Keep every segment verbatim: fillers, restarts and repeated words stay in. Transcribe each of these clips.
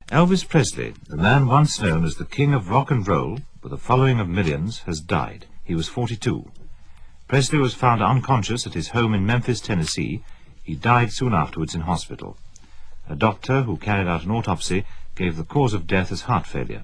Elvis Presley, the man once known as the king of rock and roll, with a following of millions, has died. He was forty-two. Presley was found unconscious at his home in Memphis, Tennessee. He died soon afterwards in hospital. A doctor who carried out an autopsy gave the cause of death as heart failure.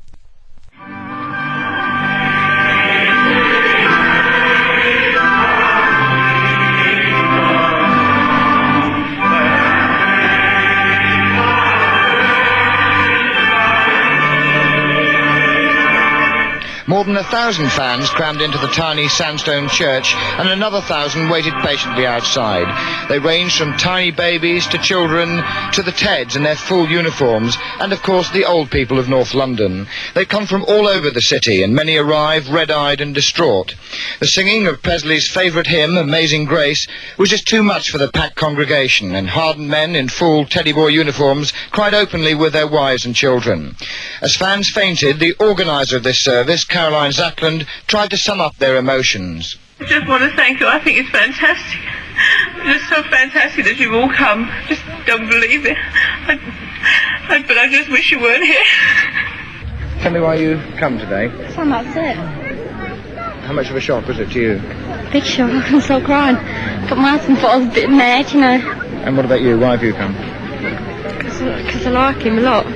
More than a thousand fans crammed into the tiny sandstone church, and another thousand waited patiently outside. They ranged from tiny babies to children to the Teds in their full uniforms, and of course the old people of North London. They come from all over the city, and many arrive red-eyed and distraught. The singing of Presley's favourite hymn, Amazing Grace, was just too much for the packed congregation, and hardened men in full teddy boy uniforms cried openly with their wives and children. As fans fainted, the organiser of this service, Caroline Zackland, tried to sum up their emotions. I just want to thank you. I think it's fantastic. It's just so fantastic that you've all come. Just don't believe it. I, I, but I just wish you weren't here. Tell me why you come today. I'm upset. How much of a shock was it to you? Big shock. I'm still crying. But my husband thought I was a bit mad, you know. And what about you? Why have you come? Because I like him a lot.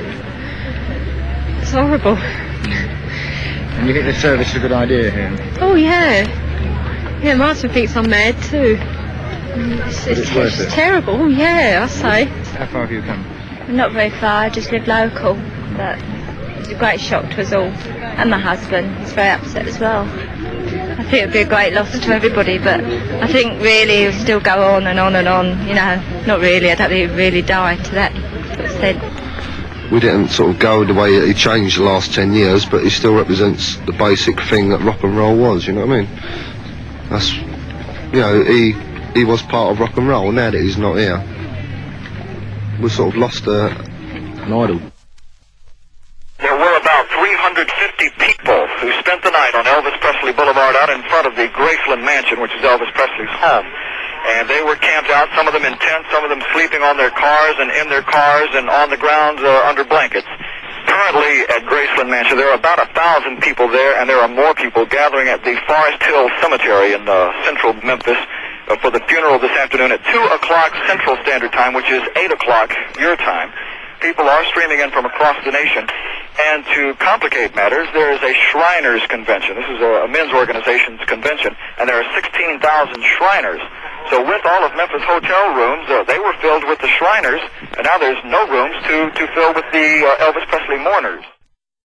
It's horrible. And you think this service is a good idea here? Oh, yeah. Yeah, my husband thinks I'm mad, too. It's, it's, it's worth it's it? terrible. Oh, yeah, I say. How far have you come? Not very far. I just live local. But it's a great shock to us all. And my husband. He's very upset as well. I think it would be a great loss to everybody, but I think really it will still go on and on and on, you know. Not really. I don't think it would really die to that extent. We didn't sort of go the way that he changed the last ten years, but he still represents the basic thing that rock and roll was, you know what I mean? That's, you know, he he was part of rock and roll. Now that he's not here, we've sort of lost a, an idol. There were about three hundred fifty people who spent the night on Elvis Presley Boulevard out in front of the Graceland Mansion, which is Elvis Presley's home. And they were camped out, some of them in tents, some of them sleeping on their cars and in their cars and on the ground uh, under blankets. Currently at Graceland Mansion, there are about a thousand people there, and there are more people gathering at the Forest Hill Cemetery in uh, central Memphis uh, for the funeral this afternoon at two o'clock Central Standard Time, which is eight o'clock your time. People are streaming in from across the nation. And to complicate matters, there is a Shriners Convention. This is a, a men's organization's convention, and there are sixteen thousand Shriners. So with all of Memphis hotel rooms, uh, they were filled with the Shriners, and now there's no rooms to, to fill with the uh, Elvis Presley mourners.